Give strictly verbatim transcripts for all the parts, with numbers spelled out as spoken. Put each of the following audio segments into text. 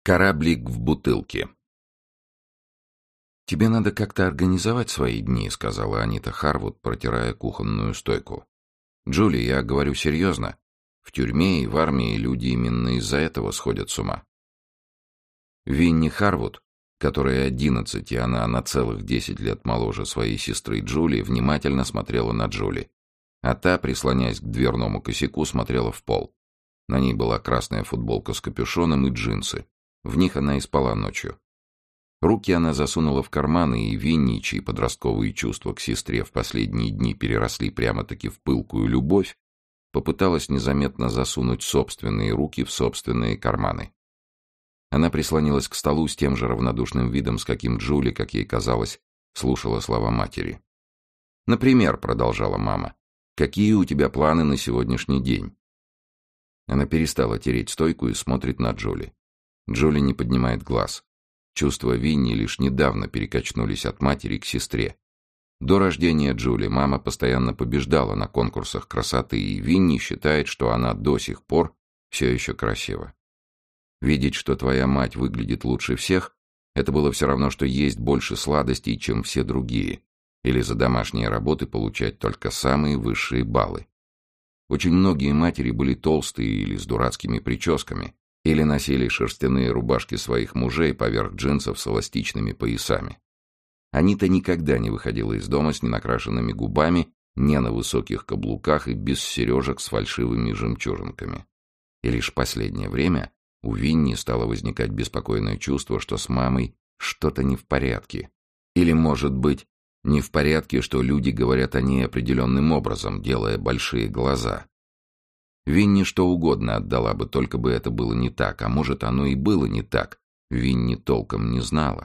Кораблик в бутылке. «Тебе надо как-то организовать свои дни», — сказала Анита Харвуд, протирая кухонную стойку. «Джули, я говорю серьезно. В тюрьме и в армии люди именно из-за этого сходят с ума». Винни Харвуд, которой одиннадцать, и она на целых десять лет моложе своей сестры Джули, внимательно смотрела на Джули, а та, прислоняясь к дверному косяку, смотрела в пол. На ней была красная футболка с капюшоном и джинсы. В них она и спала ночью. Руки она засунула в карманы, и Винни, чьи подростковые чувства к сестре в последние дни переросли прямо-таки в пылкую любовь, попыталась незаметно засунуть собственные руки в собственные карманы. Она прислонилась к столу с тем же равнодушным видом, с каким Джули, как ей казалось, слушала слова матери. «Например», — продолжала мама, — «какие у тебя планы на сегодняшний день?» Она перестала тереть стойку и смотрит на Джули. Джули не поднимает глаз. Чувства Винни лишь недавно перекачнулись от матери к сестре. До рождения Джули мама постоянно побеждала на конкурсах красоты, и Винни считает, что она до сих пор все еще красива. Видеть, что твоя мать выглядит лучше всех, это было все равно, что есть больше сладостей, чем все другие, или за домашние работы получать только самые высшие баллы. Очень многие матери были толстые или с дурацкими прическами, или носили шерстяные рубашки своих мужей поверх джинсов с эластичными поясами. Анита никогда не выходила из дома с ненакрашенными губами, не на высоких каблуках и без сережек с фальшивыми жемчужинками. И лишь в последнее время у Винни стало возникать беспокойное чувство, что с мамой что-то не в порядке. Или, может быть, не в порядке, что люди говорят о ней определенным образом, делая большие глаза. Винни что угодно отдала бы, только бы это было не так, а может, оно и было не так. Винни толком не знала.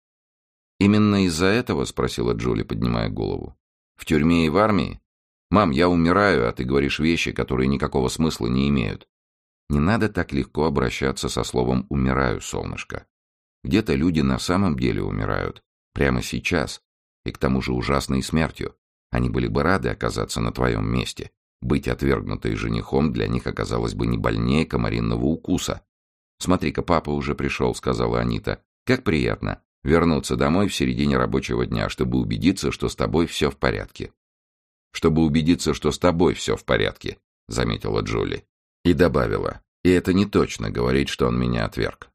«Именно из-за этого?» — спросила Джули, поднимая голову. «В тюрьме и в армии? Мам, я умираю, а ты говоришь вещи, которые никакого смысла не имеют». Не надо так легко обращаться со словом «умираю», солнышко. Где-то люди на самом деле умирают. Прямо сейчас. И к тому же ужасной смертью. Они были бы рады оказаться на твоем месте. Быть отвергнутой женихом для них оказалось бы не больнее комариного укуса. «Смотри-ка, папа уже пришел», — сказала Анита. «Как приятно вернуться домой в середине рабочего дня, чтобы убедиться, что с тобой все в порядке». «Чтобы убедиться, что с тобой все в порядке», — заметила Джули. И добавила: «И это не точно говорить, что он меня отверг».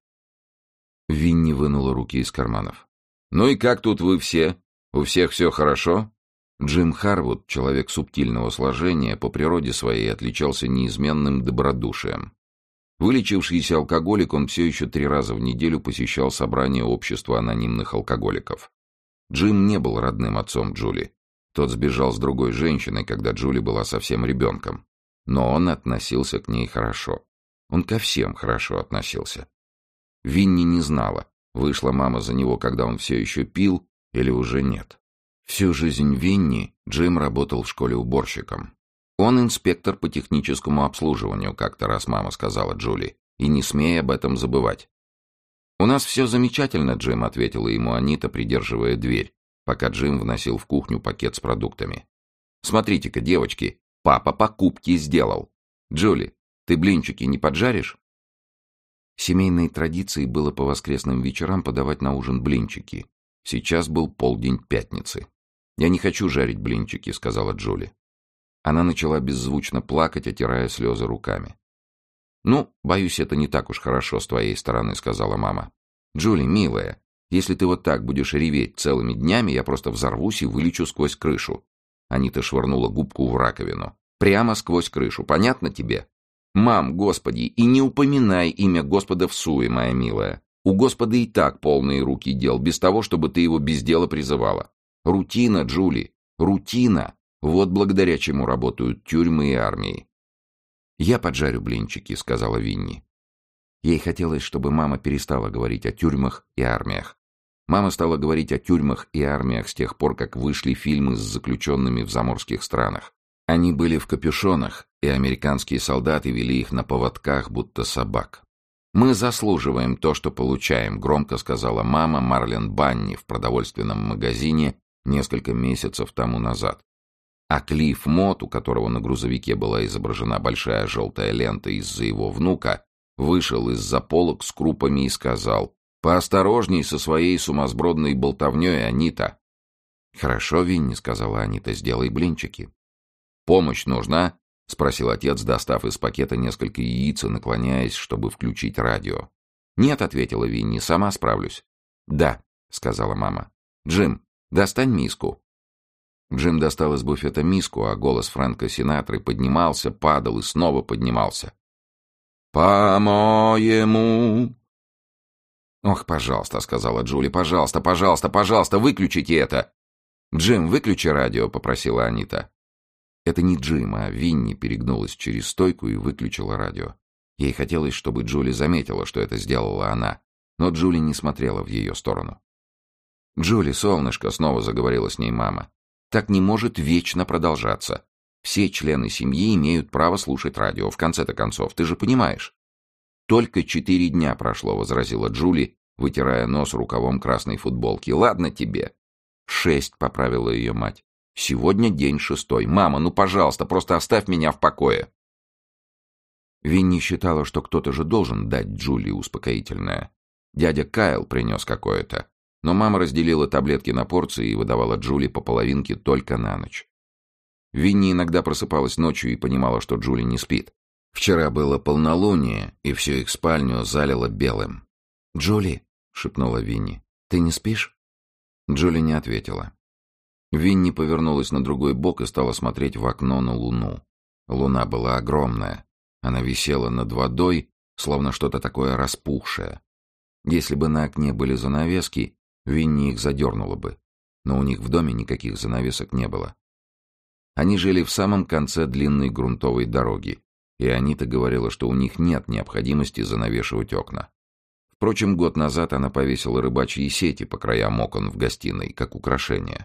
Винни вынула руки из карманов. «Ну и как тут вы все? У всех все хорошо?» Джим Харвуд, человек субтильного сложения, по природе своей отличался неизменным добродушием. Вылечившийся алкоголик, он все еще три раза в неделю посещал собрание общества анонимных алкоголиков. Джим не был родным отцом Джули. Тот сбежал с другой женщиной, когда Джули была совсем ребенком. Но он относился к ней хорошо. Он ко всем хорошо относился. Винни не знала, вышла мама за него, когда он все еще пил, или уже нет. Всю жизнь Винни Джим работал в школе уборщиком. «Он инспектор по техническому обслуживанию», — как-то раз мама сказала Джули, «и не смей об этом забывать». «У нас все замечательно, Джим», — ответила ему Анита, придерживая дверь, пока Джим вносил в кухню пакет с продуктами. «Смотрите-ка, девочки, папа покупки сделал. Джули, ты блинчики не поджаришь?» Семейной традицией было по воскресным вечерам подавать на ужин блинчики. Сейчас был полдень пятницы. «Я не хочу жарить блинчики», — сказала Джули. Она начала беззвучно плакать, отирая слезы руками. «Ну, боюсь, это не так уж хорошо с твоей стороны», — сказала мама. «Джули, милая, если ты вот так будешь реветь целыми днями, я просто взорвусь и вылечу сквозь крышу». Анита швырнула губку в раковину. «Прямо сквозь крышу, понятно тебе?» «Мам, Господи, и не упоминай имя Господа всуе, моя милая. У Господа и так полные руки дел, без того, чтобы ты его без дела призывала. Рутина, Джули, рутина. Вот благодаря чему работают тюрьмы и армии». «Я поджарю блинчики», — сказала Винни. Ей хотелось, чтобы мама перестала говорить о тюрьмах и армиях. Мама стала говорить о тюрьмах и армиях с тех пор, как вышли фильмы с заключенными в заморских странах. Они были в капюшонах, и американские солдаты вели их на поводках, будто собак. «Мы заслуживаем то, что получаем», — громко сказала мама Марлен Банни в продовольственном магазине несколько месяцев тому назад. А Клифф Мот, у которого на грузовике была изображена большая желтая лента из-за его внука, вышел из-за полок с крупами и сказал: «Поосторожней со своей сумасбродной болтовней, Анита». «Хорошо, Винни», — сказала Анита, — «сделай блинчики». «Помощь нужна?» — спросил отец, достав из пакета несколько яиц и наклоняясь, чтобы включить радио. «Нет», — ответила Винни, — «сама справлюсь». «Да», — сказала мама. «Джим, достань миску». Джим достал из буфета миску, а голос Фрэнка Синатры поднимался, падал и снова поднимался. «По-моему...» «Ох, пожалуйста», — сказала Джули, — «пожалуйста, пожалуйста, пожалуйста, выключите это!» «Джим, выключи радио», — попросила Анита. Это не Джим, а Винни перегнулась через стойку и выключила радио. Ей хотелось, чтобы Джули заметила, что это сделала она, но Джули не смотрела в ее сторону. «Джули, солнышко», — снова заговорила с ней мама, — «так не может вечно продолжаться. Все члены семьи имеют право слушать радио, в конце-то концов, ты же понимаешь». «Только четыре дня прошло», — возразила Джули, вытирая нос рукавом красной футболки. «Ладно тебе». «Шесть», — поправила ее мать. «Сегодня день шестой. Мама, ну, пожалуйста, просто оставь меня в покое». Винни считала, что кто-то же должен дать Джули успокоительное. Дядя Кайл принес какое-то, но мама разделила таблетки на порции и выдавала Джули по половинке только на ночь. Винни иногда просыпалась ночью и понимала, что Джули не спит. Вчера было полнолуние, и всю их спальню залило белым. «Джули», — шепнула Винни, — «ты не спишь?» Джули не ответила. Винни повернулась на другой бок и стала смотреть в окно на луну. Луна была огромная. Она висела над водой, словно что-то такое распухшее. Если бы на окне были занавески, Винни их задернула бы. Но у них в доме никаких занавесок не было. Они жили в самом конце длинной грунтовой дороги, и Анита говорила, что у них нет необходимости занавешивать окна. Впрочем, год назад она повесила рыбачьи сети по краям окон в гостиной, как украшение.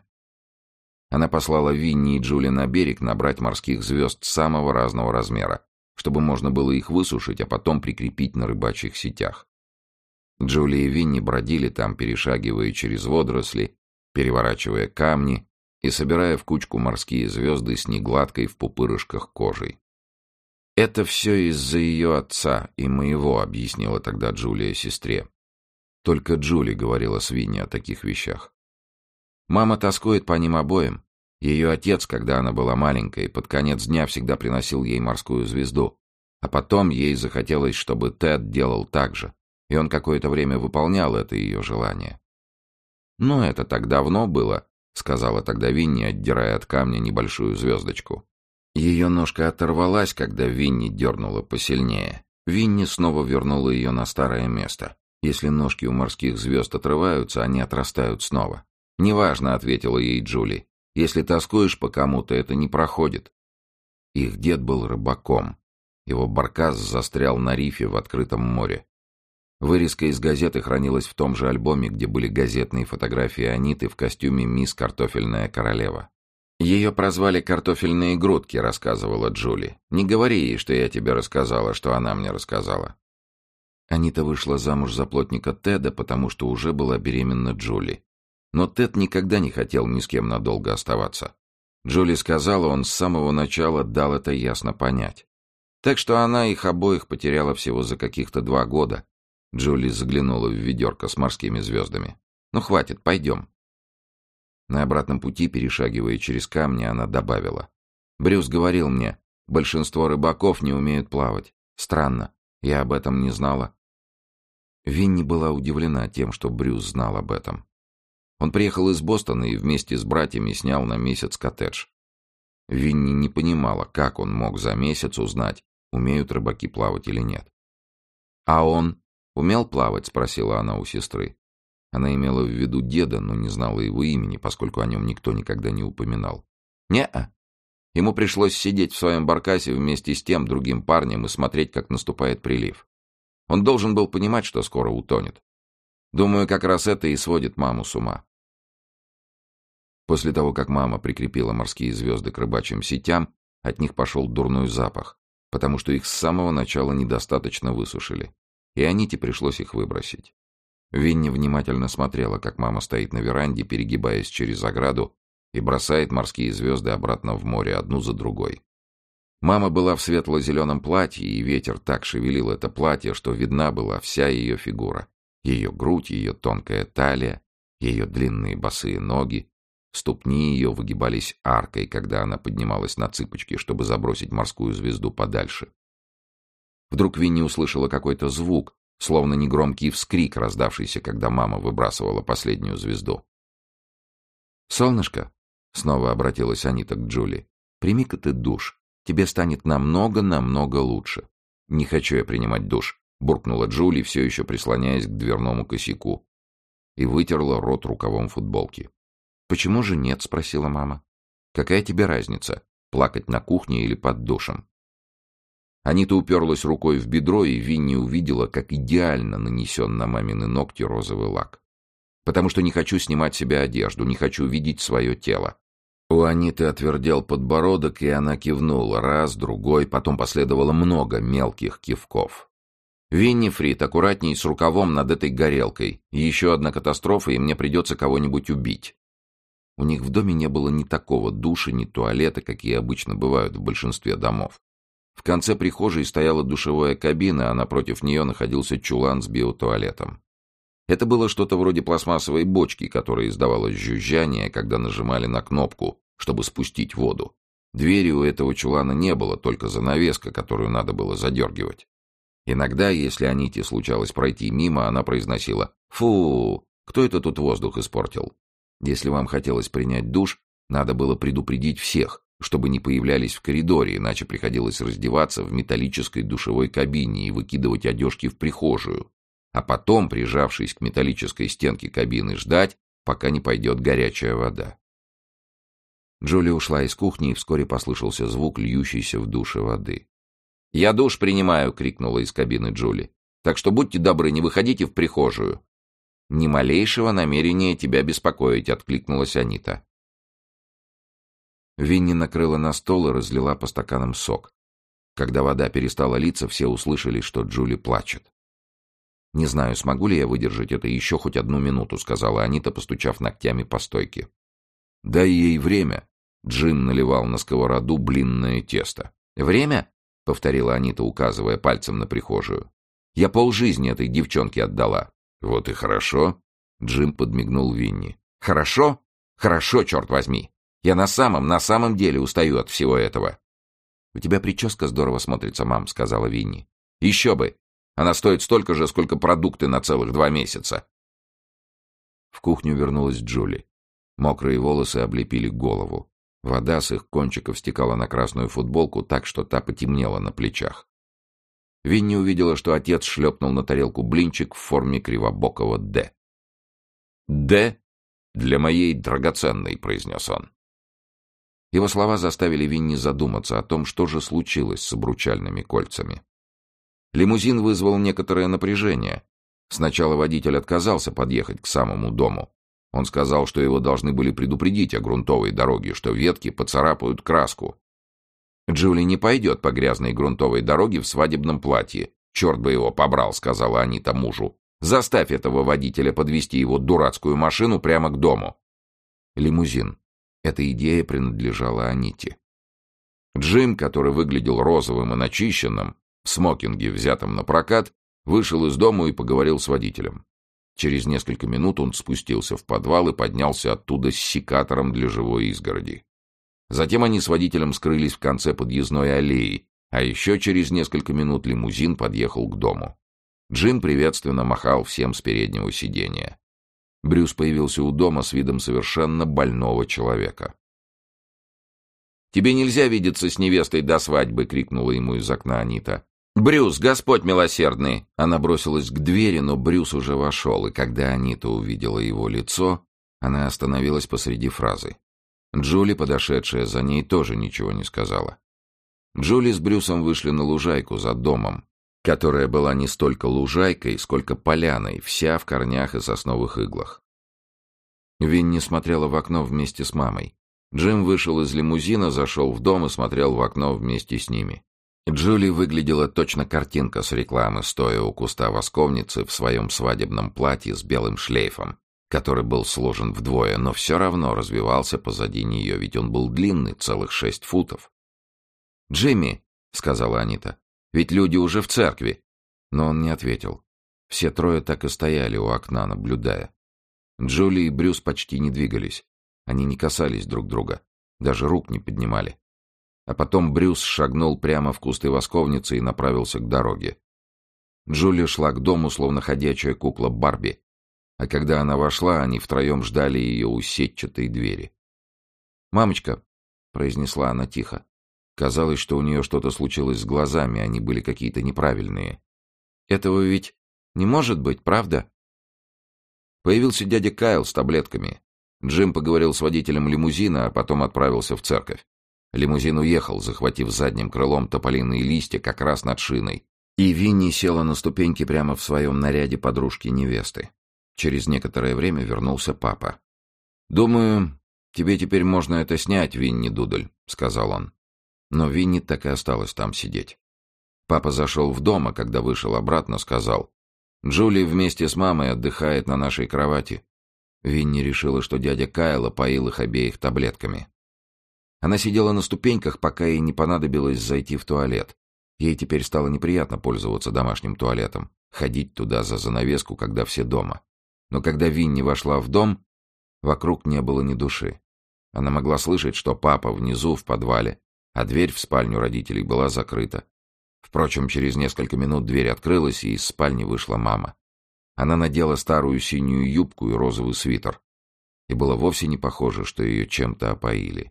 Она послала Винни и Джули на берег набрать морских звезд самого разного размера, чтобы можно было их высушить, а потом прикрепить на рыбачьих сетях. Джули и Винни бродили там, перешагивая через водоросли, переворачивая камни и собирая в кучку морские звезды с негладкой в пупырышках кожей. «Это все из-за ее отца и моего», — объяснила тогда Джулия сестре. Только Джули говорила с Винни о таких вещах. Мама тоскует по ним обоим. Ее отец, когда она была маленькой, под конец дня всегда приносил ей морскую звезду, а потом ей захотелось, чтобы Тед делал так же, и он какое-то время выполнял это ее желание. «Ну, это так давно было», — сказала тогда Винни, отдирая от камня небольшую звездочку. Ее ножка оторвалась, когда Винни дернула посильнее. Винни снова вернула ее на старое место. Если ножки у морских звезд отрываются, они отрастают снова. «Неважно», — ответила ей Джули. «Если тоскуешь по кому-то, это не проходит». Их дед был рыбаком. Его баркас застрял на рифе в открытом море. Вырезка из газеты хранилась в том же альбоме, где были газетные фотографии Аниты в костюме мисс Картофельная королева. «Ее прозвали Картофельные грудки», — рассказывала Джули. «Не говори ей, что я тебе рассказала, что она мне рассказала». Анита вышла замуж за плотника Теда, потому что уже была беременна Джули. Но Тед никогда не хотел ни с кем надолго оставаться. Джули сказала, он с самого начала дал это ясно понять. Так что она их обоих потеряла всего за каких-то два года. Джули заглянула в ведерко с морскими звездами. «Ну, хватит, пойдем». На обратном пути, перешагивая через камни, она добавила. «Брюс говорил мне, большинство рыбаков не умеют плавать. Странно, я об этом не знала». Винни была удивлена тем, что Брюс знал об этом. Он приехал из Бостона и вместе с братьями снял на месяц коттедж. Винни не понимала, как он мог за месяц узнать, умеют рыбаки плавать или нет. «А он умел плавать?» — спросила она у сестры. Она имела в виду деда, но не знала его имени, поскольку о нем никто никогда не упоминал. «Не-а. Ему пришлось сидеть в своем баркасе вместе с тем другим парнем и смотреть, как наступает прилив. Он должен был понимать, что скоро утонет. Думаю, как раз это и сводит маму с ума». После того, как мама прикрепила морские звезды к рыбачьим сетям, от них пошел дурной запах, потому что их с самого начала недостаточно высушили, и Аните пришлось их выбросить. Винни внимательно смотрела, как мама стоит на веранде, перегибаясь через ограду, и бросает морские звезды обратно в море одну за другой. Мама была в светло-зеленом платье, и ветер так шевелил это платье, что видна была вся ее фигура. Ее грудь, ее тонкая талия, ее длинные босые ноги. Ступни ее выгибались аркой, когда она поднималась на цыпочки, чтобы забросить морскую звезду подальше. Вдруг Винни услышала какой-то звук, словно негромкий вскрик, раздавшийся, когда мама выбрасывала последнюю звезду. «Солнышко», — снова обратилась Анита к Джули, — «прими-ка ты душ. Тебе станет намного-намного лучше». «Не хочу я принимать душ», — буркнула Джули, все еще прислоняясь к дверному косяку, и вытерла рот рукавом футболки. «Почему же нет?» — спросила мама. «Какая тебе разница, плакать на кухне или под душем?» Анита уперлась рукой в бедро, и Винни увидела, как идеально нанесен на мамины ногти розовый лак. «Потому что не хочу снимать с себя одежду, не хочу видеть свое тело». У Аниты отвердел подбородок, и она кивнула раз, другой, потом последовало много мелких кивков. «Винни Фрид, аккуратней с рукавом над этой горелкой. Еще одна катастрофа, и мне придется кого-нибудь убить». У них в доме не было ни такого душа, ни туалета, какие обычно бывают в большинстве домов. В конце прихожей стояла душевая кабина, а напротив нее находился чулан с биотуалетом. Это было что-то вроде пластмассовой бочки, которая издавала жужжание, когда нажимали на кнопку, чтобы спустить воду. Двери у этого чулана не было, только занавеска, которую надо было задергивать. Иногда, если Аните случалось пройти мимо, она произносила: «Фу, кто это тут воздух испортил?» Если вам хотелось принять душ, надо было предупредить всех, чтобы не появлялись в коридоре, иначе приходилось раздеваться в металлической душевой кабине и выкидывать одежки в прихожую, а потом, прижавшись к металлической стенке кабины, ждать, пока не пойдет горячая вода. Джули ушла из кухни, и вскоре послышался звук льющейся в душе воды. «Я душ принимаю!» — крикнула из кабины Джули. «Так что будьте добры, не выходите в прихожую!» «Ни малейшего намерения тебя беспокоить», — откликнулась Анита. Винни накрыла на стол и разлила по стаканам сок. Когда вода перестала литься, все услышали, что Джули плачет. «Не знаю, смогу ли я выдержать это еще хоть одну минуту», — сказала Анита, постучав ногтями по стойке. «Дай ей время». Джим наливал на сковороду блинное тесто. «Время?» — повторила Анита, указывая пальцем на прихожую. «Я полжизни этой девчонке отдала». «Вот и хорошо», — Джим подмигнул Винни. «Хорошо? Хорошо, черт возьми. Я на самом, на самом деле устаю от всего этого». «У тебя прическа здорово смотрится, мам», — сказала Винни. «Еще бы. Она стоит столько же, сколько продукты на целых два месяца». В кухню вернулась Джули. Мокрые волосы облепили голову. Вода с их кончиков стекала на красную футболку так, что та потемнела на плечах. Винни увидела, что отец шлепнул на тарелку блинчик в форме кривобокого «Д». «Д для моей драгоценной», — произнес он. Его слова заставили Винни задуматься о том, что же случилось с обручальными кольцами. Лимузин вызвал некоторое напряжение. Сначала водитель отказался подъехать к самому дому. Он сказал, что его должны были предупредить о грунтовой дороге, что ветки поцарапают краску. «Джули не пойдет по грязной грунтовой дороге в свадебном платье. Черт бы его побрал», — сказала Анита мужу. «Заставь этого водителя подвезти его дурацкую машину прямо к дому». Лимузин. Эта идея принадлежала Аните. Джим, который выглядел розовым и начищенным, в смокинге, взятом на прокат, вышел из дому и поговорил с водителем. Через несколько минут он спустился в подвал и поднялся оттуда с секатором для живой изгороди. Затем они с водителем скрылись в конце подъездной аллеи, а еще через несколько минут лимузин подъехал к дому. Джим приветственно махал всем с переднего сиденья. Брюс появился у дома с видом совершенно больного человека. «Тебе нельзя видеться с невестой до свадьбы!» — крикнула ему из окна Анита. «Брюс, Господь милосердный!» Она бросилась к двери, но Брюс уже вошел, и когда Анита увидела его лицо, она остановилась посреди фразы. Джули, подошедшая за ней, тоже ничего не сказала. Джули с Брюсом вышли на лужайку за домом, которая была не столько лужайкой, сколько поляной, вся в корнях и сосновых иглах. Винни смотрела в окно вместе с мамой. Джим вышел из лимузина, зашел в дом и смотрел в окно вместе с ними. Джули выглядела точно картинка с рекламы, стоя у куста восковницы в своем свадебном платье с белым шлейфом, который был сложен вдвое, но все равно развивался позади нее, ведь он был длинный, целых шесть футов. «Джимми», — сказала Анита, — «ведь люди уже в церкви». Но он не ответил. Все трое так и стояли у окна, наблюдая. Джули и Брюс почти не двигались. Они не касались друг друга, даже рук не поднимали. А потом Брюс шагнул прямо в кусты восковницы и направился к дороге. Джули шла к дому, словно ходячая кукла Барби. А когда она вошла, они втроем ждали ее у сетчатой двери. «Мамочка», — произнесла она тихо. Казалось, что у нее что-то случилось с глазами, они были какие-то неправильные. «Этого ведь не может быть, правда?» Появился дядя Кайл с таблетками. Джим поговорил с водителем лимузина, а потом отправился в церковь. Лимузин уехал, захватив задним крылом тополиные листья как раз над шиной. И Винни села на ступеньки прямо в своем наряде подружки-невесты. Через некоторое время вернулся папа. «Думаю, тебе теперь можно это снять, Винни Дудль», — сказал он. Но Винни так и осталась там сидеть. Папа зашел в дом, а когда вышел обратно, сказал: «Джули вместе с мамой отдыхает на нашей кровати». Винни решила, что дядя Кайл поил их обеих таблетками. Она сидела на ступеньках, пока ей не понадобилось зайти в туалет. Ей теперь стало неприятно пользоваться домашним туалетом, ходить туда за занавеску, когда все дома. Но когда Винни вошла в дом, вокруг не было ни души. Она могла слышать, что папа внизу в подвале, а дверь в спальню родителей была закрыта. Впрочем, через несколько минут дверь открылась, и из спальни вышла мама. Она надела старую синюю юбку и розовый свитер. И было вовсе не похоже, что ее чем-то опоили.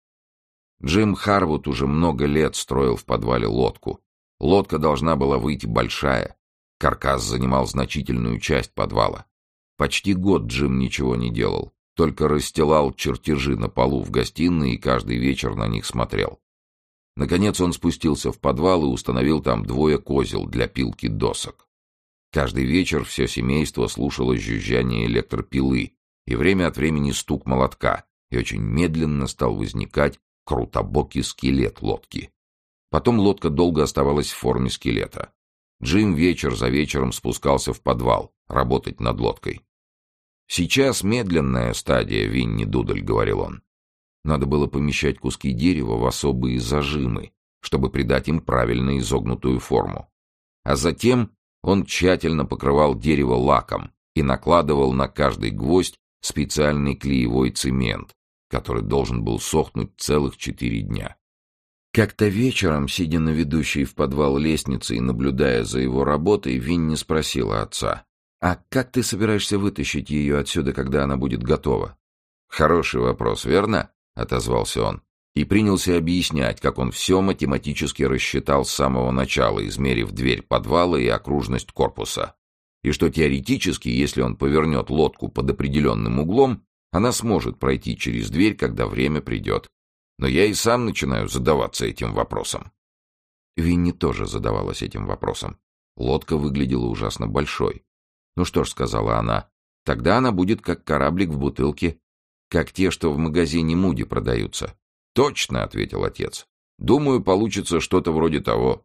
Джим Харвуд уже много лет строил в подвале лодку. Лодка должна была выйти большая. Каркас занимал значительную часть подвала. Почти год Джим ничего не делал, только расстилал чертежи на полу в гостиной и каждый вечер на них смотрел. Наконец он спустился в подвал и установил там двое козел для пилки досок. Каждый вечер все семейство слушало жужжание электропилы и время от времени стук молотка, и очень медленно стал возникать крутобокий скелет лодки. Потом лодка долго оставалась в форме скелета. Джим вечер за вечером спускался в подвал, работать над лодкой. «Сейчас медленная стадия, Винни Дудль», — говорил он. Надо было помещать куски дерева в особые зажимы, чтобы придать им правильно изогнутую форму. А затем он тщательно покрывал дерево лаком и накладывал на каждый гвоздь специальный клеевой цемент, который должен был сохнуть целых четыре дня. Как-то вечером, сидя на ведущей в подвал лестнице и наблюдая за его работой, Винни спросила отца: «А как ты собираешься вытащить ее отсюда, когда она будет готова?» «Хороший вопрос, верно?» — отозвался он. И принялся объяснять, как он все математически рассчитал с самого начала, измерив дверь подвала и окружность корпуса. И что теоретически, если он повернет лодку под определенным углом, она сможет пройти через дверь, когда время придет. Но я и сам начинаю задаваться этим вопросом. Винни тоже задавалась этим вопросом. Лодка выглядела ужасно большой. «Ну что ж», — сказала она, — «тогда она будет как кораблик в бутылке, как те, что в магазине Муди продаются». «Точно», — ответил отец. «Думаю, получится что-то вроде того».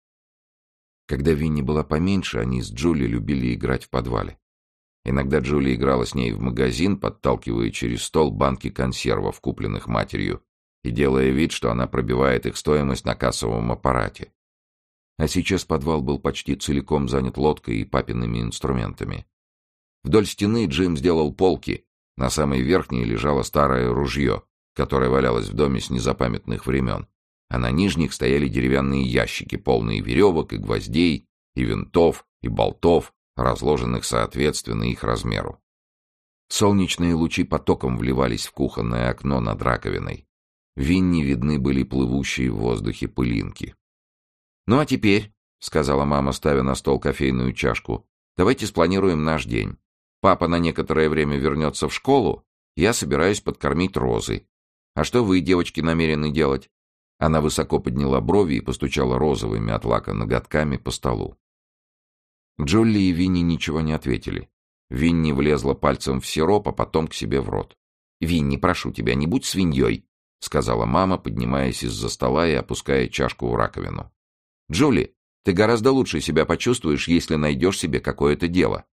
Когда Винни была поменьше, они с Джули любили играть в подвале. Иногда Джули играла с ней в магазин, подталкивая через стол банки консервов, купленных матерью, и делая вид, что она пробивает их стоимость на кассовом аппарате. А сейчас подвал был почти целиком занят лодкой и папиными инструментами. Вдоль стены Джим сделал полки. На самой верхней лежало старое ружье, которое валялось в доме с незапамятных времен, а на нижних стояли деревянные ящики, полные веревок и гвоздей, и винтов, и болтов, разложенных соответственно их размеру. Солнечные лучи потоком вливались в кухонное окно над раковиной. Винни видны были плывущие в воздухе пылинки. «Ну а теперь», — сказала мама, ставя на стол кофейную чашку, — «давайте спланируем наш день. Папа на некоторое время вернется в школу, я собираюсь подкормить Розы. А что вы, девочки, намерены делать?» Она высоко подняла брови и постучала розовыми от лака ноготками по столу. Джулли и Винни ничего не ответили. Винни влезла пальцем в сироп, а потом к себе в рот. «Винни, прошу тебя, не будь свиньей», — сказала мама, поднимаясь из-за стола и опуская чашку в раковину. «Джули, ты гораздо лучше себя почувствуешь, если найдешь себе какое-то дело».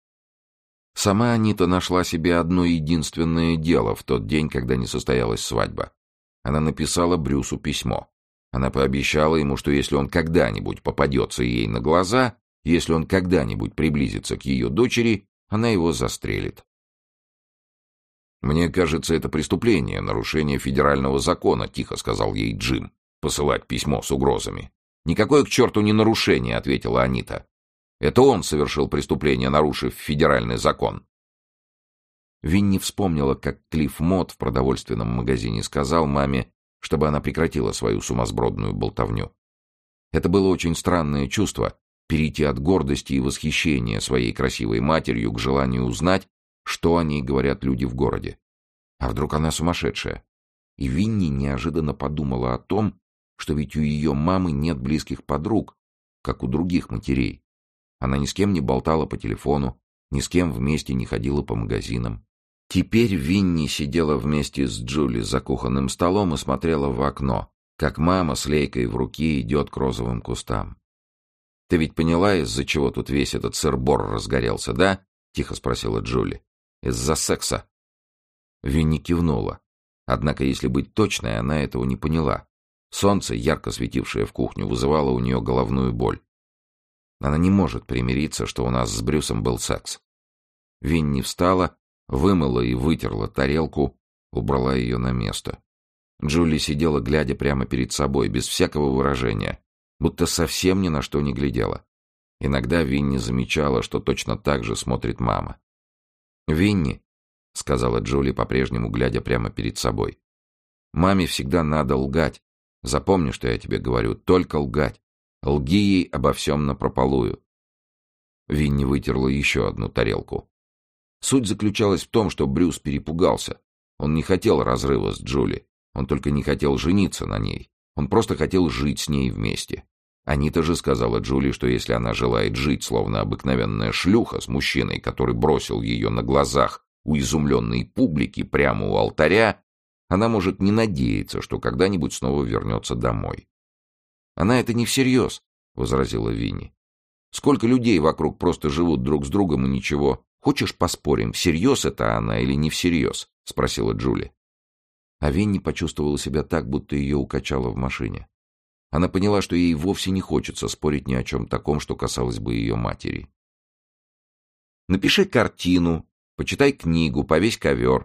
Сама Анита нашла себе одно единственное дело в тот день, когда не состоялась свадьба. Она написала Брюсу письмо. Она пообещала ему, что если он когда-нибудь попадется ей на глаза, если он когда-нибудь приблизится к ее дочери, она его застрелит. «Мне кажется, это преступление, нарушение федерального закона», — тихо сказал ей Джим. «Посылать письмо с угрозами». «Никакое к черту не нарушение», — ответила Анита. «Это он совершил преступление, нарушив федеральный закон». Винни вспомнила, как Клифф Мот в продовольственном магазине сказал маме, чтобы она прекратила свою сумасбродную болтовню. Это было очень странное чувство — перейти от гордости и восхищения своей красивой матерью к желанию узнать, что о ней говорят люди в городе. А вдруг она сумасшедшая? И Винни неожиданно подумала о том, что ведь у ее мамы нет близких подруг, как у других матерей. Она ни с кем не болтала по телефону, ни с кем вместе не ходила по магазинам. Теперь Винни сидела вместе с Джули за кухонным столом и смотрела в окно, как мама с лейкой в руке идет к розовым кустам. «Ты ведь поняла, из-за чего тут весь этот сыр-бор разгорелся, да?» — тихо спросила Джули. «Из-за секса». Винни кивнула. Однако, если быть точной, она этого не поняла. Солнце, ярко светившее в кухню, вызывало у нее головную боль. Она не может примириться, что у нас с Брюсом был секс. Винни встала, вымыла и вытерла тарелку, убрала ее на место. Джули сидела, глядя прямо перед собой, без всякого выражения, будто совсем ни на что не глядела. Иногда Винни замечала, что точно так же смотрит мама. «Винни», — сказала Джули, по-прежнему глядя прямо перед собой, — «маме всегда надо лгать. Запомни, что я тебе говорю, только лгать. Лги ей обо всем напропалую». Винни вытерла еще одну тарелку. Суть заключалась в том, что Брюс перепугался. Он не хотел разрыва с Джули. Он только не хотел жениться на ней. Он просто хотел жить с ней вместе. Анита же сказала Джули, что если она желает жить, словно обыкновенная шлюха, с мужчиной, который бросил ее на глазах у изумленной публики прямо у алтаря, она может не надеяться, что когда-нибудь снова вернется домой. «Она это не всерьез», — возразила Винни. «Сколько людей вокруг просто живут друг с другом и ничего. Хочешь, поспорим, всерьез это она или не всерьез?» — спросила Джули. А Винни почувствовала себя так, будто ее укачало в машине. Она поняла, что ей вовсе не хочется спорить ни о чем таком, что касалось бы ее матери. «Напиши картину, почитай книгу, повесь ковер».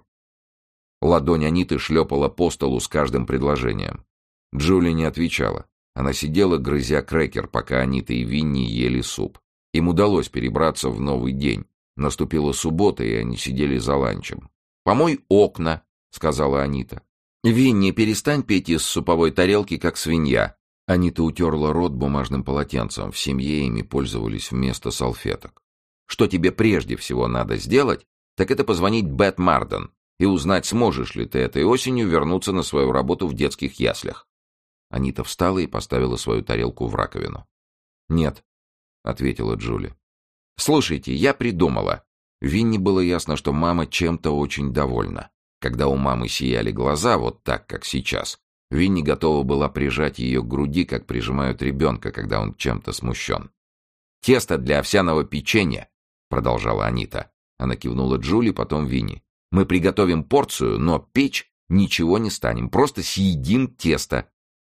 Ладонь Аниты шлепала по столу с каждым предложением. Джули не отвечала. Она сидела, грызя крекер, пока Анита и Винни ели суп. Им удалось перебраться в новый день. Наступила суббота, и они сидели за ланчем. «Помой окна», — сказала Анита. «Винни, перестань петь из суповой тарелки, как свинья». Анита утерла рот бумажным полотенцем. В семье ими пользовались вместо салфеток. «Что тебе прежде всего надо сделать, так это позвонить Бет Марден и узнать, сможешь ли ты этой осенью вернуться на свою работу в детских яслях». Анита встала и поставила свою тарелку в раковину. «Нет», — ответила Джули. «Слушайте, я придумала». Винни было ясно, что мама чем-то очень довольна. Когда у мамы сияли глаза, вот так, как сейчас, Винни готова была прижать ее к груди, как прижимают ребенка, когда он чем-то смущен. «Тесто для овсяного печенья», — продолжала Анита. Она кивнула Джули, потом Винни. «Мы приготовим порцию, но печь ничего не станем, просто съедим тесто».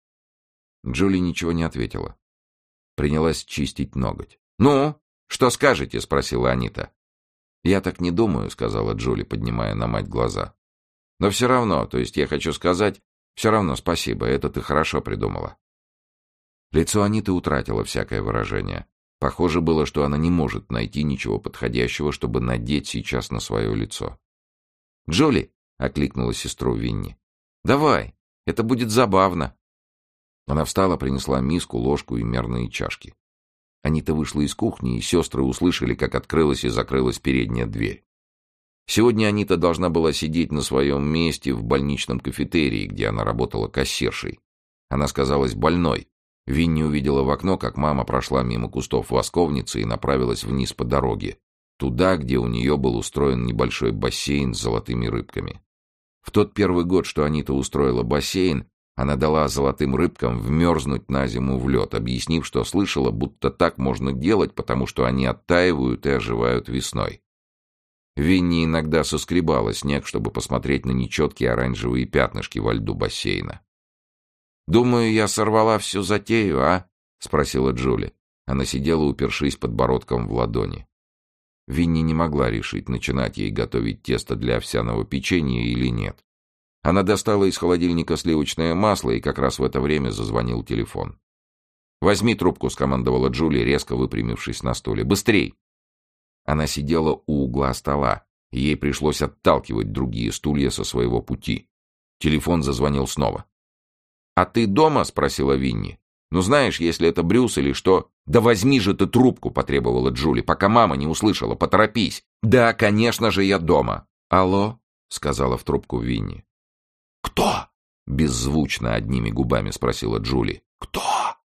Джули ничего не ответила. Принялась чистить ноготь. «Ну, что скажете?» — спросила Анита. «Я так не думаю», — сказала Джули, поднимая на мать глаза. «Но все равно, то есть я хочу сказать, все равно спасибо, это ты хорошо придумала». Лицо Аниты утратило всякое выражение. Похоже было, что она не может найти ничего подходящего, чтобы надеть сейчас на свое лицо. «Джули!» — окликнула сестру Винни. «Давай, это будет забавно». Она встала, принесла миску, ложку и мерные чашки. Анита вышла из кухни, и сестры услышали, как открылась и закрылась передняя дверь. Сегодня Анита должна была сидеть на своем месте в больничном кафетерии, где она работала кассиршей. Она сказалась больной. Винни увидела в окно, как мама прошла мимо кустов восковницы и направилась вниз по дороге, туда, где у нее был устроен небольшой бассейн с золотыми рыбками. В тот первый год, что Анита устроила бассейн, она дала золотым рыбкам вмерзнуть на зиму в лед, объяснив, что слышала, будто так можно делать, потому что они оттаивают и оживают весной. Винни иногда соскребала снег, чтобы посмотреть на нечеткие оранжевые пятнышки во льду бассейна. «Думаю, я сорвала всю затею, а?» — спросила Джули. Она сидела, упершись подбородком в ладони. Винни не могла решить, начинать ей готовить тесто для овсяного печенья или нет. Она достала из холодильника сливочное масло, и как раз в это время зазвонил телефон. «Возьми трубку», — скомандовала Джули, резко выпрямившись на стуле. «Быстрей!» Она сидела у угла стола, и ей пришлось отталкивать другие стулья со своего пути. Телефон зазвонил снова. «А ты дома?» — спросила Винни. «Ну знаешь, если это Брюс или что...» «Да возьми же ты трубку!» — потребовала Джули, пока мама не услышала. «Поторопись!» «Да, конечно же, я дома!» «Алло?» — сказала в трубку Винни. «Кто?» — беззвучно одними губами спросила Джули. «Кто?»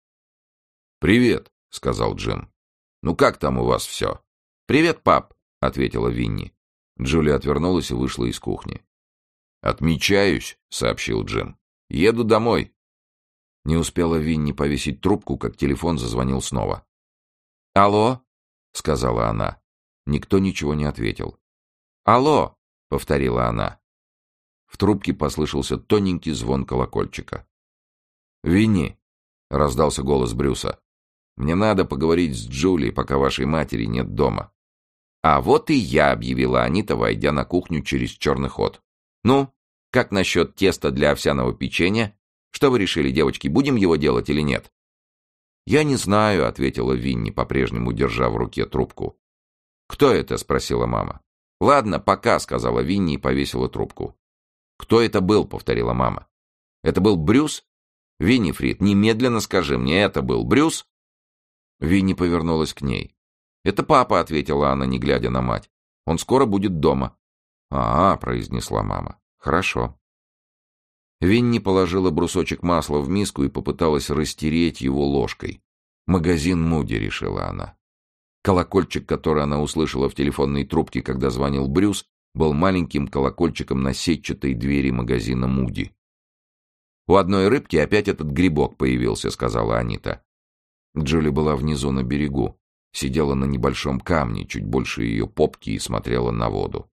«Привет», — сказал Джим. «Ну как там у вас все?» «Привет, пап», — ответила Винни. Джули отвернулась и вышла из кухни. «Отмечаюсь», — сообщил Джим. «Еду домой». Не успела Винни повесить трубку, как телефон зазвонил снова. «Алло?» — сказала она. Никто ничего не ответил. «Алло!» — повторила она. В трубке послышался тоненький звон колокольчика. «Винни!» — раздался голос Брюса. «Мне надо поговорить с Джули, пока вашей матери нет дома». «А вот и я», — объявила Анита, войдя на кухню через черный ход. «Ну, как насчет теста для овсяного печенья? Что вы решили, девочки, будем его делать или нет?» «Я не знаю», — ответила Винни, по-прежнему держа в руке трубку. «Кто это?» — спросила мама. «Ладно, пока», — сказала Винни и повесила трубку. «Кто это был?» — повторила мама. «Это был Брюс? Виннифрид, немедленно скажи мне, это был Брюс?» Винни повернулась к ней. «Это папа», — ответила она, не глядя на мать. «Он скоро будет дома». «А-а», — произнесла мама. «Хорошо». Винни положила брусочек масла в миску и попыталась растереть его ложкой. «Магазин Муди», — решила она. Колокольчик, который она услышала в телефонной трубке, когда звонил Брюс, был маленьким колокольчиком на сетчатой двери магазина Муди. «У одной рыбки опять этот грибок появился», — сказала Анита. Джули была внизу на берегу, сидела на небольшом камне, чуть больше ее попки, и смотрела на воду.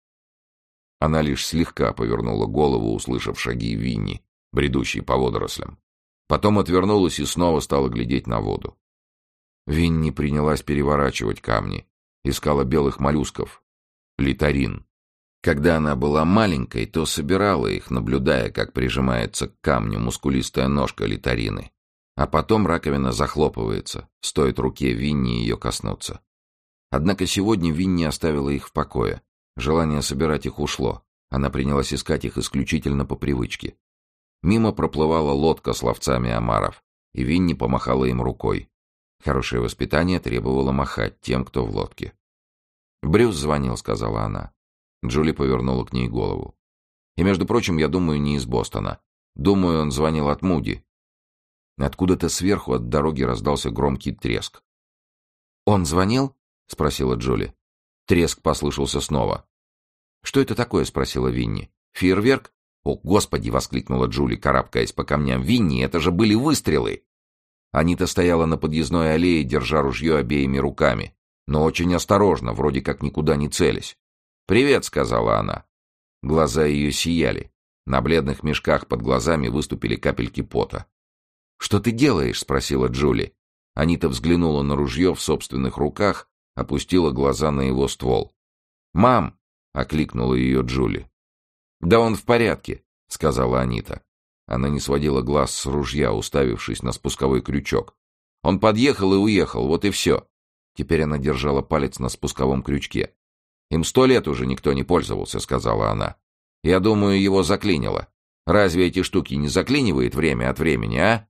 Она лишь слегка повернула голову, услышав шаги Винни, бредущей по водорослям. Потом отвернулась и снова стала глядеть на воду. Винни принялась переворачивать камни, искала белых моллюсков, литарин. Когда она была маленькой, то собирала их, наблюдая, как прижимается к камню мускулистая ножка литарины. А потом раковина захлопывается, стоит руке Винни ее коснуться. Однако сегодня Винни оставила их в покое. Желание собирать их ушло. Она принялась искать их исключительно по привычке. Мимо проплывала лодка с ловцами омаров, и Винни помахала им рукой. Хорошее воспитание требовало махать тем, кто в лодке. «Брюс звонил», — сказала она. Джули повернула к ней голову. «И, между прочим, я думаю, не из Бостона. Думаю, он звонил от Муди». Откуда-то сверху от дороги раздался громкий треск. «Он звонил?» — спросила Джули. Треск послышался снова. «Что это такое?» — спросила Винни. «Фейерверк?» «О, Господи!» — воскликнула Джули, карабкаясь по камням. «Винни, это же были выстрелы!» Анита стояла на подъездной аллее, держа ружье обеими руками, но очень осторожно, вроде как никуда не целясь. «Привет!» — сказала она. Глаза ее сияли. На бледных мешках под глазами выступили капельки пота. «Что ты делаешь?» — спросила Джули. Анита взглянула на ружье в собственных руках, опустила глаза на его ствол. «Мам!» — окликнула ее Джули. «Да он в порядке», — сказала Анита. Она не сводила глаз с ружья, уставившись на спусковой крючок. «Он подъехал и уехал, вот и все». Теперь она держала палец на спусковом крючке. «Им сто лет уже никто не пользовался», — сказала она. «Я думаю, его заклинило. Разве эти штуки не заклинивает время от времени, а?»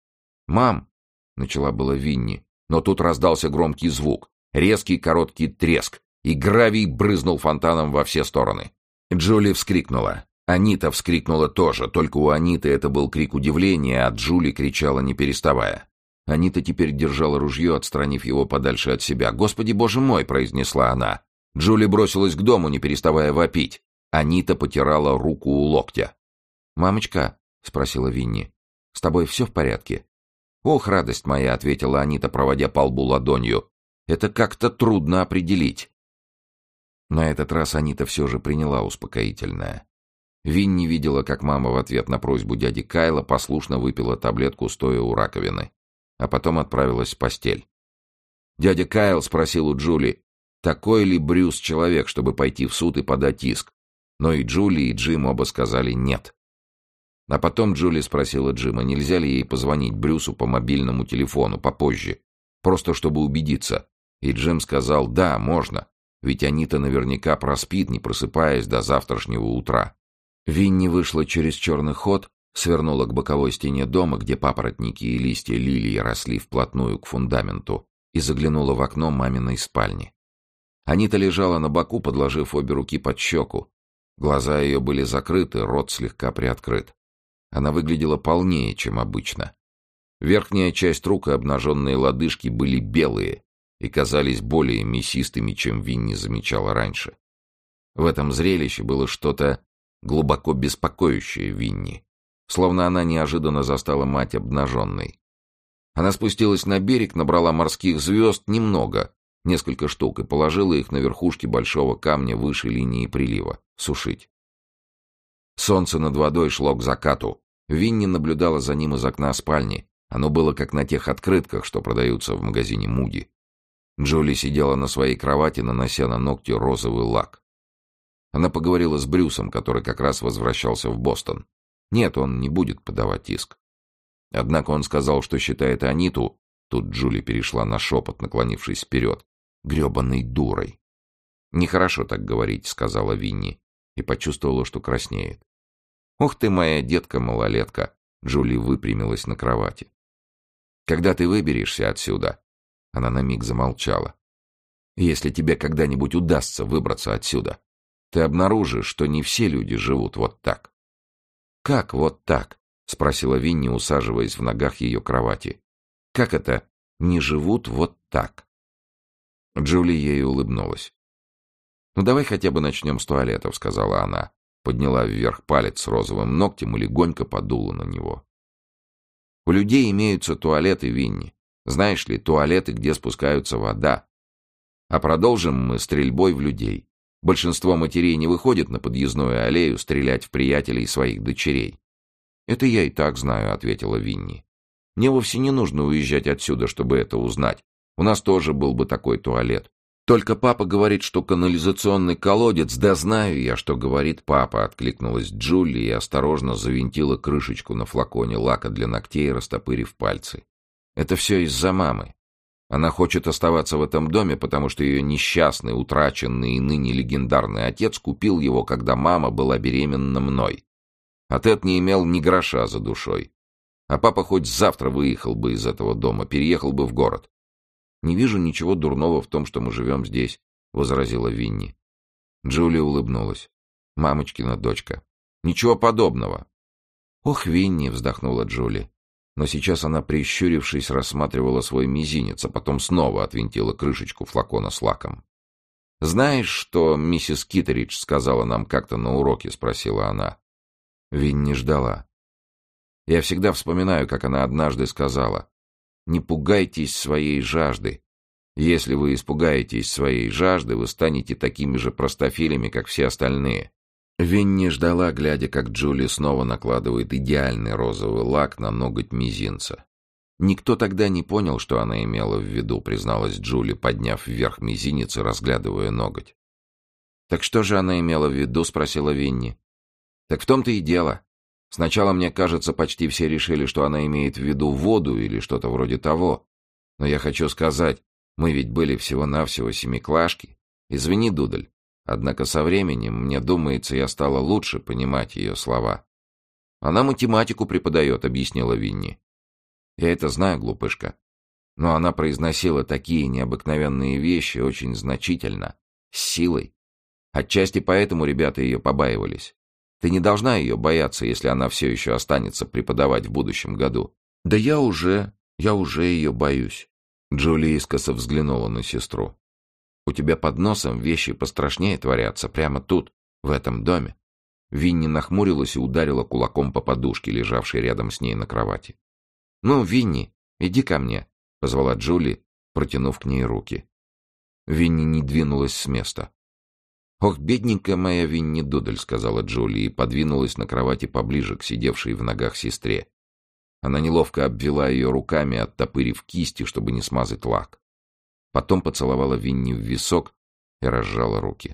«Мам!» — начала была Винни, но тут раздался громкий звук, резкий короткий треск, и гравий брызнул фонтаном во все стороны. Джули вскрикнула. Анита вскрикнула тоже, только у Аниты это был крик удивления, а Джули кричала не переставая. Анита теперь держала ружье, отстранив его подальше от себя. «Господи, боже мой!» — произнесла она. Джули бросилась к дому, не переставая вопить. Анита потирала руку у локтя. «Мамочка?» — спросила Винни. «С тобой все в порядке?» «Ох, радость моя!» — ответила Анита, проводя по лбу ладонью. «Это как-то трудно определить». На этот раз Анита все же приняла успокоительное. Винни видела, как мама в ответ на просьбу дяди Кайла послушно выпила таблетку, стоя у раковины, а потом отправилась в постель. Дядя Кайл спросил у Джули, такой ли Брюс человек, чтобы пойти в суд и подать иск, но и Джули, и Джим оба сказали «нет». А потом Джули спросила Джима, нельзя ли ей позвонить Брюсу по мобильному телефону попозже, просто чтобы убедиться, и Джим сказал «да, можно, ведь Анита наверняка проспит, не просыпаясь до завтрашнего утра». Винни вышла через черный ход, свернула к боковой стене дома, где папоротники и листья лилии росли вплотную к фундаменту, и заглянула в окно маминой спальни. Анита лежала на боку, подложив обе руки под щеку. Глаза ее были закрыты, рот слегка приоткрыт. Она выглядела полнее, чем обычно. Верхняя часть рук и обнаженные лодыжки были белые и казались более мясистыми, чем Винни замечала раньше. В этом зрелище было что-то глубоко беспокоящее Винни, словно она неожиданно застала мать обнаженной. Она спустилась на берег, набрала морских звезд немного, несколько штук, и положила их на верхушке большого камня выше линии прилива, сушить. Солнце над водой шло к закату. Винни наблюдала за ним из окна спальни. Оно было как на тех открытках, что продаются в магазине Муди. Джули сидела на своей кровати, нанося на ногти розовый лак. Она поговорила с Брюсом, который как раз возвращался в Бостон. Нет, он не будет подавать иск. Однако он сказал, что считает Аниту, тут Джули перешла на шепот, наклонившись вперед, гребаной дурой. «Нехорошо так говорить», — сказала Винни, и почувствовала, что краснеет. «Ух ты, моя детка-малолетка!» — Джули выпрямилась на кровати. «Когда ты выберешься отсюда?» Она на миг замолчала. «Если тебе когда-нибудь удастся выбраться отсюда, ты обнаружишь, что не все люди живут вот так». «Как вот так?» — спросила Винни, усаживаясь в ногах ее кровати. «Как это не живут вот так?» Джули ей улыбнулась. «Ну, давай хотя бы начнем с туалетов», — сказала она. Подняла вверх палец с розовым ногтем и легонько подула на него. «У людей имеются туалеты, Винни. Знаешь ли, туалеты, где спускаются вода. А продолжим мы стрельбой в людей. Большинство матерей не выходит на подъездную аллею стрелять в приятелей своих дочерей». «Это я и так знаю», — ответила Винни. «Мне вовсе не нужно уезжать отсюда, чтобы это узнать. У нас тоже был бы такой туалет. Только папа говорит, что канализационный колодец, да знаю я, что говорит папа», — откликнулась Джули и осторожно завинтила крышечку на флаконе лака для ногтей, растопырив пальцы. «Это все из-за мамы. Она хочет оставаться в этом доме, потому что ее несчастный, утраченный и ныне легендарный отец купил его, когда мама была беременна мной. А Тед не имел ни гроша за душой. А папа хоть завтра выехал бы из этого дома, переехал бы в город». «Не вижу ничего дурного в том, что мы живем здесь», — возразила Винни. Джулия улыбнулась. «Мамочкина дочка. Ничего подобного». «Ох, Винни», — вздохнула Джули. Но сейчас она, прищурившись, рассматривала свой мизинец, а потом снова отвинтила крышечку флакона с лаком. «Знаешь, что миссис Киттеридж сказала нам как-то на уроке?» — спросила она. Винни ждала. «Я всегда вспоминаю, как она однажды сказала: не пугайтесь своей жажды. Если вы испугаетесь своей жажды, вы станете такими же простофилями, как все остальные». Винни ждала, глядя, как Джули снова накладывает идеальный розовый лак на ноготь мизинца. «Никто тогда не понял, что она имела в виду», — призналась Джули, подняв вверх мизинец и разглядывая ноготь. «Так что же она имела в виду?» — спросила Винни. «Так в том-то и дело. Сначала, мне кажется, почти все решили, что она имеет в виду воду или что-то вроде того. Но я хочу сказать, мы ведь были всего-навсего семиклашки. Извини, Дудль. Однако со временем, мне думается, я стала лучше понимать ее слова». «Она математику преподает», — объяснила Винни. «Я это знаю, глупышка. Но она произносила такие необыкновенные вещи очень значительно, с силой. Отчасти поэтому ребята ее побаивались. Ты не должна ее бояться, если она все еще останется преподавать в будущем году». «Да я уже, я уже ее боюсь». Джули искоса взглянула на сестру. «У тебя под носом вещи пострашнее творятся прямо тут, в этом доме». Винни нахмурилась и ударила кулаком по подушке, лежавшей рядом с ней на кровати. «Ну, Винни, иди ко мне», — позвала Джули, протянув к ней руки. Винни не двинулась с места. «Ох, бедненькая моя Винни Дудель», — сказала Джули и подвинулась на кровати поближе к сидевшей в ногах сестре. Она неловко обвела ее руками, оттопырив кисти, чтобы не смазать лак. Потом поцеловала Винни в висок и разжала руки.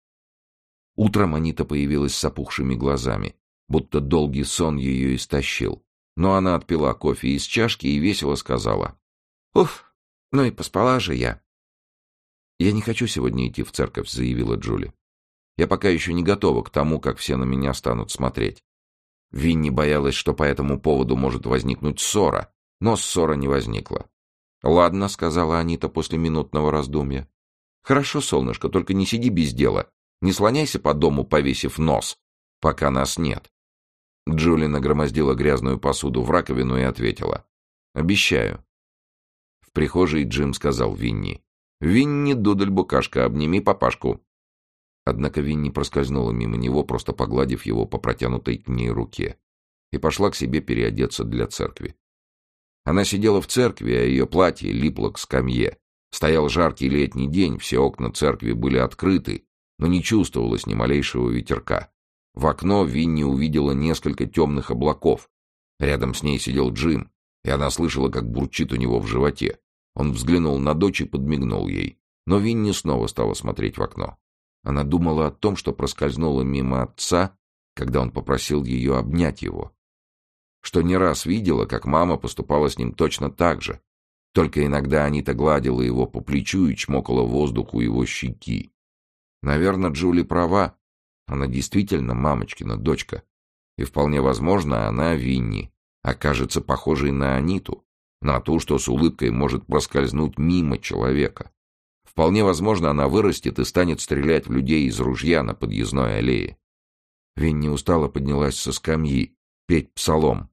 Утром Анита появилась с опухшими глазами, будто долгий сон ее истощил. Но она отпила кофе из чашки и весело сказала: «Уф, ну и поспала же я». «Я не хочу сегодня идти в церковь», — заявила Джули. «Я пока еще не готова к тому, как все на меня станут смотреть». Винни боялась, что по этому поводу может возникнуть ссора, но ссора не возникла. «Ладно», — сказала Анита после минутного раздумья. «Хорошо, солнышко, только не сиди без дела. Не слоняйся по дому, повесив нос, пока нас нет». Джули нагромоздила грязную посуду в раковину и ответила: «Обещаю». В прихожей Джим сказал Винни: «Винни, Дудель-букашка, обними папашку». Однако Винни проскользнула мимо него, просто погладив его по протянутой к ней руке, и пошла к себе переодеться для церкви. Она сидела в церкви, а ее платье липло к скамье. Стоял жаркий летний день, все окна церкви были открыты, но не чувствовалось ни малейшего ветерка. В окно Винни увидела несколько темных облаков. Рядом с ней сидел Джим, и она слышала, как бурчит у него в животе. Он взглянул на дочь и подмигнул ей, но Винни снова стала смотреть в окно. Она думала о том, что проскользнула мимо отца, когда он попросил ее обнять его. Что не раз видела, как мама поступала с ним точно так же. Только иногда Анита гладила его по плечу и чмокала воздух у его щеки. Наверное, Джули права. Она действительно мамочкина дочка. И вполне возможно, она, Винни, окажется похожей на Аниту, на ту, что с улыбкой может проскользнуть мимо человека. Вполне возможно, она вырастет и станет стрелять в людей из ружья на подъездной аллее. Винни устало поднялась со скамьи, петь псалом.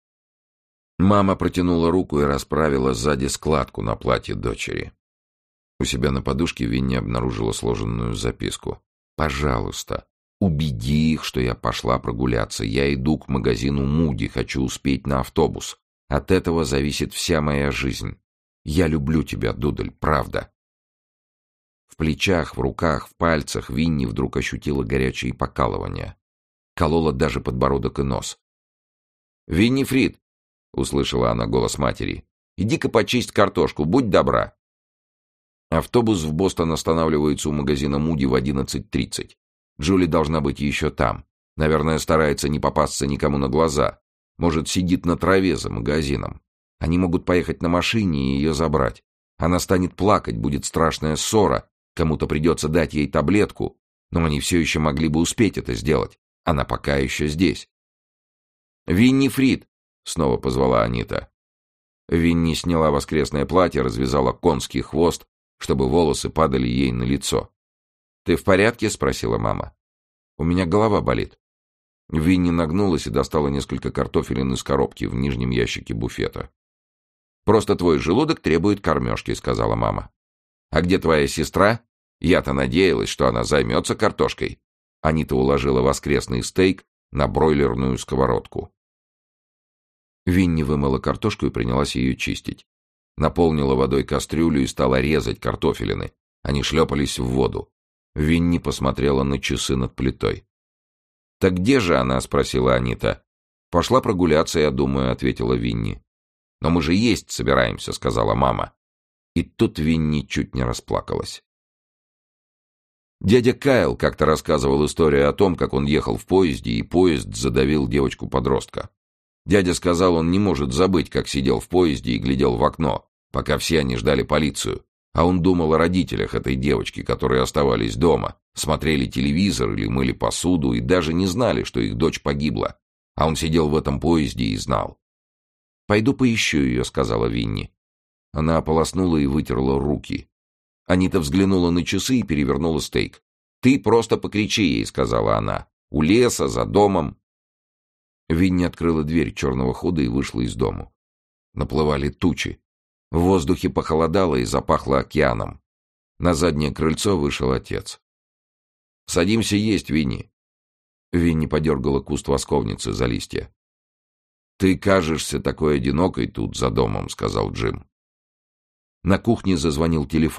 Мама протянула руку и расправила сзади складку на платье дочери. У себя на подушке Винни обнаружила сложенную записку. «Пожалуйста, убеди их, что я пошла прогуляться. Я иду к магазину Муди, хочу успеть на автобус. От этого зависит вся моя жизнь. Я люблю тебя, Дудель, правда». В плечах, в руках, в пальцах Винни вдруг ощутила горячее покалывание. Колола даже подбородок и нос. «Виннифрид!» — услышала она голос матери. «Иди-ка почисть картошку, будь добра». Автобус в Бостон останавливается у магазина Муди в одиннадцать тридцать. Джули должна быть еще там. Наверное, старается не попасться никому на глаза. Может, сидит на траве за магазином. Они могут поехать на машине и ее забрать. Она станет плакать, будет страшная ссора. Кому-то придется дать ей таблетку. Но они все еще могли бы успеть это сделать. Она пока еще здесь. «Виннифрид!» — снова позвала Анита. Винни сняла воскресное платье, развязала конский хвост, чтобы волосы падали ей на лицо. «Ты в порядке?» — спросила мама. «У меня голова болит». Винни нагнулась и достала несколько картофелин из коробки в нижнем ящике буфета. «Просто твой желудок требует кормежки», — сказала мама. «А где твоя сестра? Я-то надеялась, что она займется картошкой». Анита уложила воскресный стейк на бройлерную сковородку. Винни вымыла картошку и принялась ее чистить. Наполнила водой кастрюлю и стала резать картофелины. Они шлепались в воду. Винни посмотрела на часы над плитой. «Так где же она?» — спросила Анита. «Пошла прогуляться, я думаю», — ответила Винни. «Но мы же есть собираемся», — сказала мама. И тут Винни чуть не расплакалась. Дядя Кайл как-то рассказывал историю о том, как он ехал в поезде, и поезд задавил девочку-подростка. Дядя сказал, он не может забыть, как сидел в поезде и глядел в окно, пока все они ждали полицию. А он думал о родителях этой девочки, которые оставались дома, смотрели телевизор или мыли посуду и даже не знали, что их дочь погибла. А он сидел в этом поезде и знал. «Пойду поищу ее», — сказала Винни. Она ополоснула и вытерла руки. Анита взглянула на часы и перевернула стейк. «Ты просто покричи ей», — сказала она. «У леса, за домом». Винни открыла дверь черного хода и вышла из дому. Наплывали тучи. В воздухе похолодало и запахло океаном. На заднее крыльцо вышел отец. «Садимся есть, Винни». Винни подергала куст восковницы за листья. «Ты кажешься такой одинокой тут за домом», — сказал Джим. На кухне зазвонил телефон.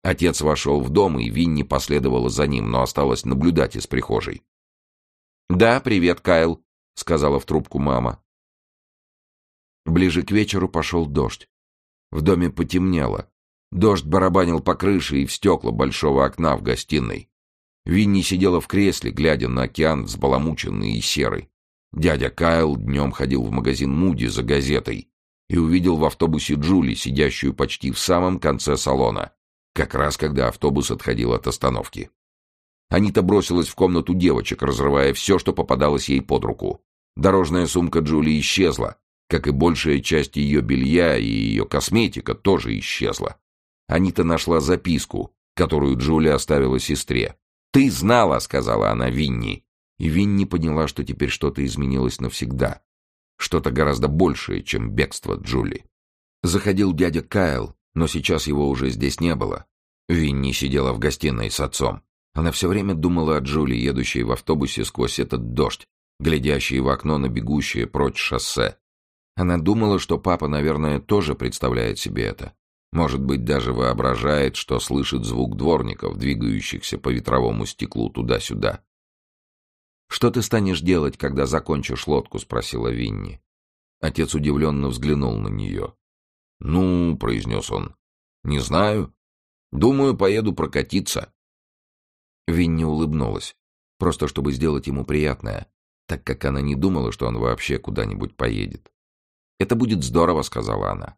Отец вошел в дом, и Винни последовала за ним, но осталась наблюдать из прихожей. «Да, привет, Кайл», — сказала в трубку мама. Ближе к вечеру пошел дождь. В доме потемнело. Дождь барабанил по крыше и в стекла большого окна в гостиной. Винни сидела в кресле, глядя на океан, взбаламученный и серый. Дядя Кайл днем ходил в магазин Муди за газетой и увидел в автобусе Джули, сидящую почти в самом конце салона, как раз когда автобус отходил от остановки. Анита бросилась в комнату девочек, разрывая все, что попадалось ей под руку. Дорожная сумка Джули исчезла, как и большая часть ее белья, и ее косметика тоже исчезла. Анита нашла записку, которую Джули оставила сестре. «Ты знала», — сказала она Винни. И Винни поняла, что теперь что-то изменилось навсегда. Что-то гораздо большее, чем бегство Джули. Заходил дядя Кайл, но сейчас его уже здесь не было. Винни сидела в гостиной с отцом. Она все время думала о Джули, едущей в автобусе сквозь этот дождь, глядящей в окно на бегущее прочь шоссе. Она думала, что папа, наверное, тоже представляет себе это. Может быть, даже воображает, что слышит звук дворников, двигающихся по ветровому стеклу туда-сюда. «Что ты станешь делать, когда закончишь лодку?» — спросила Винни. Отец удивленно взглянул на нее. «Ну, — произнес он, — не знаю. Думаю, поеду прокатиться». Винни улыбнулась, просто чтобы сделать ему приятное, так как она не думала, что он вообще куда-нибудь поедет. «Это будет здорово», — сказала она.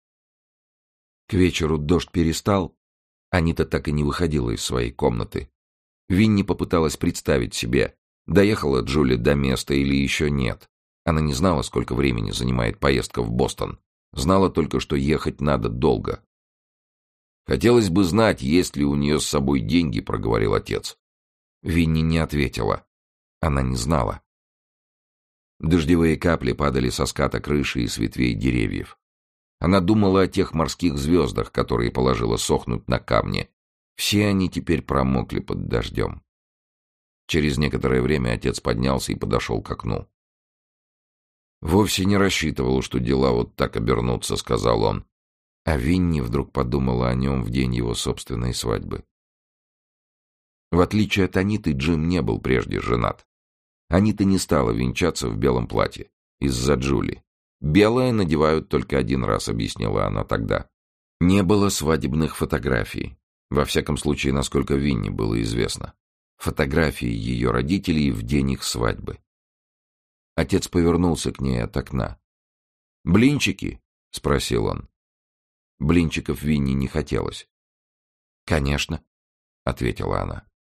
К вечеру дождь перестал. Анита так и не выходила из своей комнаты. Винни попыталась представить себе, доехала Джули до места или еще нет. Она не знала, сколько времени занимает поездка в Бостон. Знала только, что ехать надо долго. «Хотелось бы знать, есть ли у нее с собой деньги», — проговорил отец. Винни не ответила. Она не знала. Дождевые капли падали со ската крыши и с ветвей деревьев. Она думала о тех морских звездах, которые положила сохнуть на камне. Все они теперь промокли под дождем. Через некоторое время отец поднялся и подошел к окну. «Вовсе не рассчитывал, что дела вот так обернутся», — сказал он. А Винни вдруг подумала о нем в день его собственной свадьбы. В отличие от Аниты, Джим не был прежде женат. Анита не стала венчаться в белом платье из-за Джули. «Белое надевают только один раз», — объяснила она тогда. Не было свадебных фотографий. Во всяком случае, насколько Винни было известно. Фотографии ее родителей в день их свадьбы. Отец повернулся к ней от окна. «Блинчики?» — спросил он. Блинчиков Винни не хотелось. «Конечно», — ответила она.